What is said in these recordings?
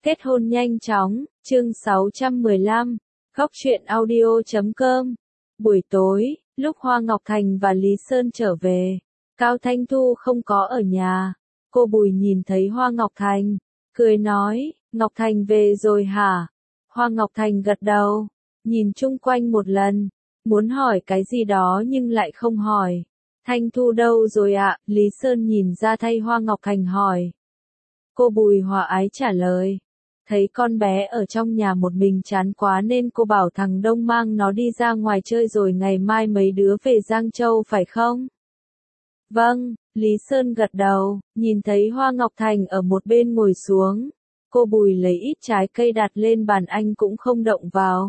Kết hôn nhanh chóng, chương 615, góc truyện audio.com. Buổi tối, lúc Hoa Ngọc Thành và Lý Sơn trở về, Cao Thanh Thu không có ở nhà. Cô Bùi nhìn thấy Hoa Ngọc Thành, cười nói, Ngọc Thành về rồi hả? Hoa Ngọc Thành gật đầu, nhìn chung quanh một lần, muốn hỏi cái gì đó nhưng lại không hỏi. Thanh Thu đâu rồi ạ? Lý Sơn nhìn ra thay Hoa Ngọc Thành hỏi. Cô Bùi hòa ái trả lời. Thấy con bé ở trong nhà một mình chán quá nên cô bảo thằng Đông mang nó đi ra ngoài chơi rồi ngày mai mấy đứa về Giang Châu phải không? Vâng, Lý Sơn gật đầu, nhìn thấy Hoa Ngọc Thành ở một bên ngồi xuống. Cô Bùi lấy ít trái cây đặt lên bàn, anh cũng không động vào.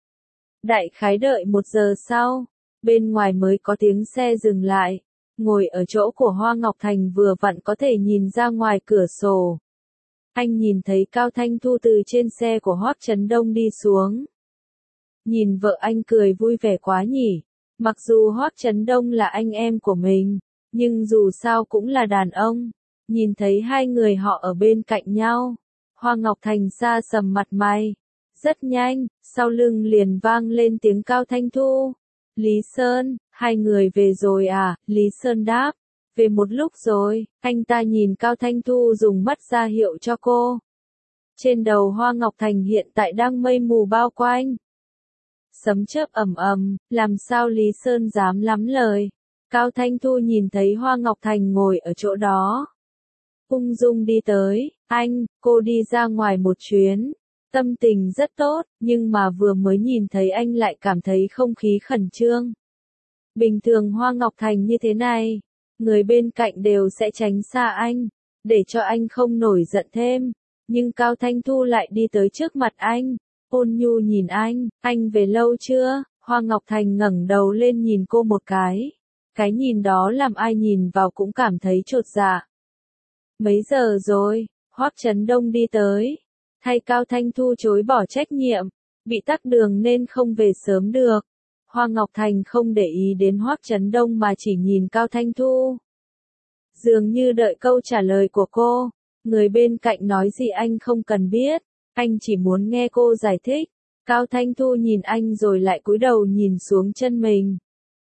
Đại khái đợi 1 giờ sau, bên ngoài mới có tiếng xe dừng lại. Ngồi ở chỗ của Hoa Ngọc Thành vừa vặn có thể nhìn ra ngoài cửa sổ. Anh nhìn thấy Cao Thanh Thu từ trên xe của Hoắc Chấn Đông đi xuống. Nhìn vợ anh cười vui vẻ quá nhỉ. Mặc dù Hoắc Chấn Đông là anh em của mình, nhưng dù sao cũng là đàn ông. Nhìn thấy hai người họ ở bên cạnh nhau, Hoa Ngọc Thành xa sầm mặt mày. Rất nhanh, sau lưng liền vang lên tiếng Cao Thanh Thu. Lý Sơn, hai người về rồi à? Lý Sơn đáp. Về một lúc rồi, anh ta nhìn Cao Thanh Thu dùng mắt ra hiệu cho cô. Trên đầu Hoa Ngọc Thành hiện tại đang mây mù bao quanh. Sấm chớp ầm ầm, làm sao Lý Sơn dám lắm lời. Cao Thanh Thu nhìn thấy Hoa Ngọc Thành ngồi ở chỗ đó. Ung dung đi tới, anh, cô đi ra ngoài một chuyến. Tâm tình rất tốt, nhưng mà vừa mới nhìn thấy anh lại cảm thấy không khí khẩn trương. Bình thường Hoa Ngọc Thành như thế này, người bên cạnh đều sẽ tránh xa anh, để cho anh không nổi giận thêm. Nhưng Cao Thanh Thu lại đi tới trước mặt anh, ôn nhu nhìn anh về lâu chưa? Hoa Ngọc Thành ngẩng đầu lên nhìn cô một cái. Cái nhìn đó làm ai nhìn vào cũng cảm thấy chột dạ. Mấy giờ rồi? Hoắc Chấn Đông đi tới. Thay Cao Thanh Thu chối bỏ trách nhiệm, bị tắc đường nên không về sớm được. Hoa Ngọc Thành không để ý đến Hoắc Chấn Đông mà chỉ nhìn Cao Thanh Thu. Dường như đợi câu trả lời của cô, người bên cạnh nói gì anh không cần biết, anh chỉ muốn nghe cô giải thích. Cao Thanh Thu nhìn anh rồi lại cúi đầu nhìn xuống chân mình.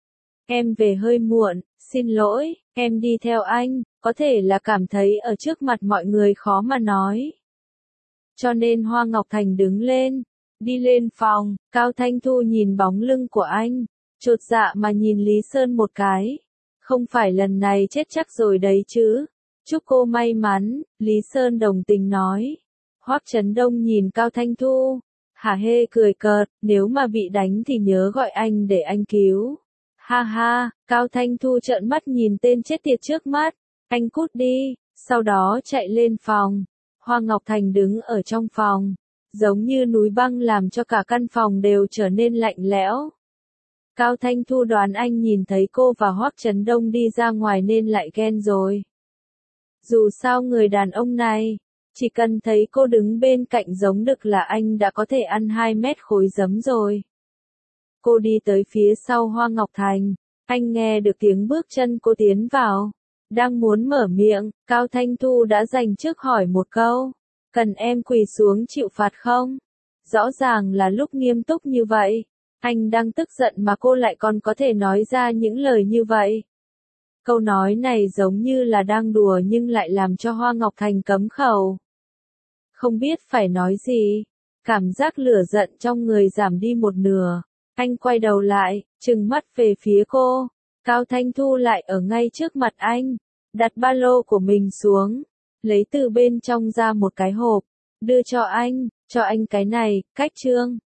Em về hơi muộn, xin lỗi, em đi theo anh, có thể là cảm thấy ở trước mặt mọi người khó mà nói. Cho nên Hoa Ngọc Thành đứng lên, đi lên phòng. Cao Thanh Thu nhìn bóng lưng của anh, chột dạ mà nhìn Lý Sơn một cái. Không phải lần này chết chắc rồi đấy chứ. Chúc cô may mắn, Lý Sơn đồng tình nói. Hoắc Chấn Đông nhìn Cao Thanh Thu, hả hê cười cợt, nếu mà bị đánh thì nhớ gọi anh để anh cứu. Ha ha, Cao Thanh Thu trợn mắt nhìn tên chết tiệt trước mắt, anh cút đi, sau đó chạy lên phòng. Hoa Ngọc Thành đứng ở trong phòng, giống như núi băng làm cho cả căn phòng đều trở nên lạnh lẽo. Cao Thanh Thu đoán anh nhìn thấy cô và Hoắc Chấn Đông đi ra ngoài nên lại ghen rồi. Dù sao người đàn ông này, chỉ cần thấy cô đứng bên cạnh giống đực là anh đã có thể ăn 2 mét khối giấm rồi. Cô đi tới phía sau Hoa Ngọc Thành, anh nghe được tiếng bước chân cô tiến vào. Đang muốn mở miệng, Cao Thanh Thu đã dành trước hỏi một câu. Cần em quỳ xuống chịu phạt không? Rõ ràng là lúc nghiêm túc như vậy. Anh đang tức giận mà cô lại còn có thể nói ra những lời như vậy. Câu nói này giống như là đang đùa nhưng lại làm cho Hoa Ngọc Thành cấm khẩu. Không biết phải nói gì. Cảm giác lửa giận trong người giảm đi một nửa. Anh quay đầu lại, trừng mắt về phía cô. Cao Thanh Thu lại ở ngay trước mặt anh. Đặt ba lô của mình xuống. Lấy từ bên trong ra một cái hộp. Đưa cho anh cái này, cách trương.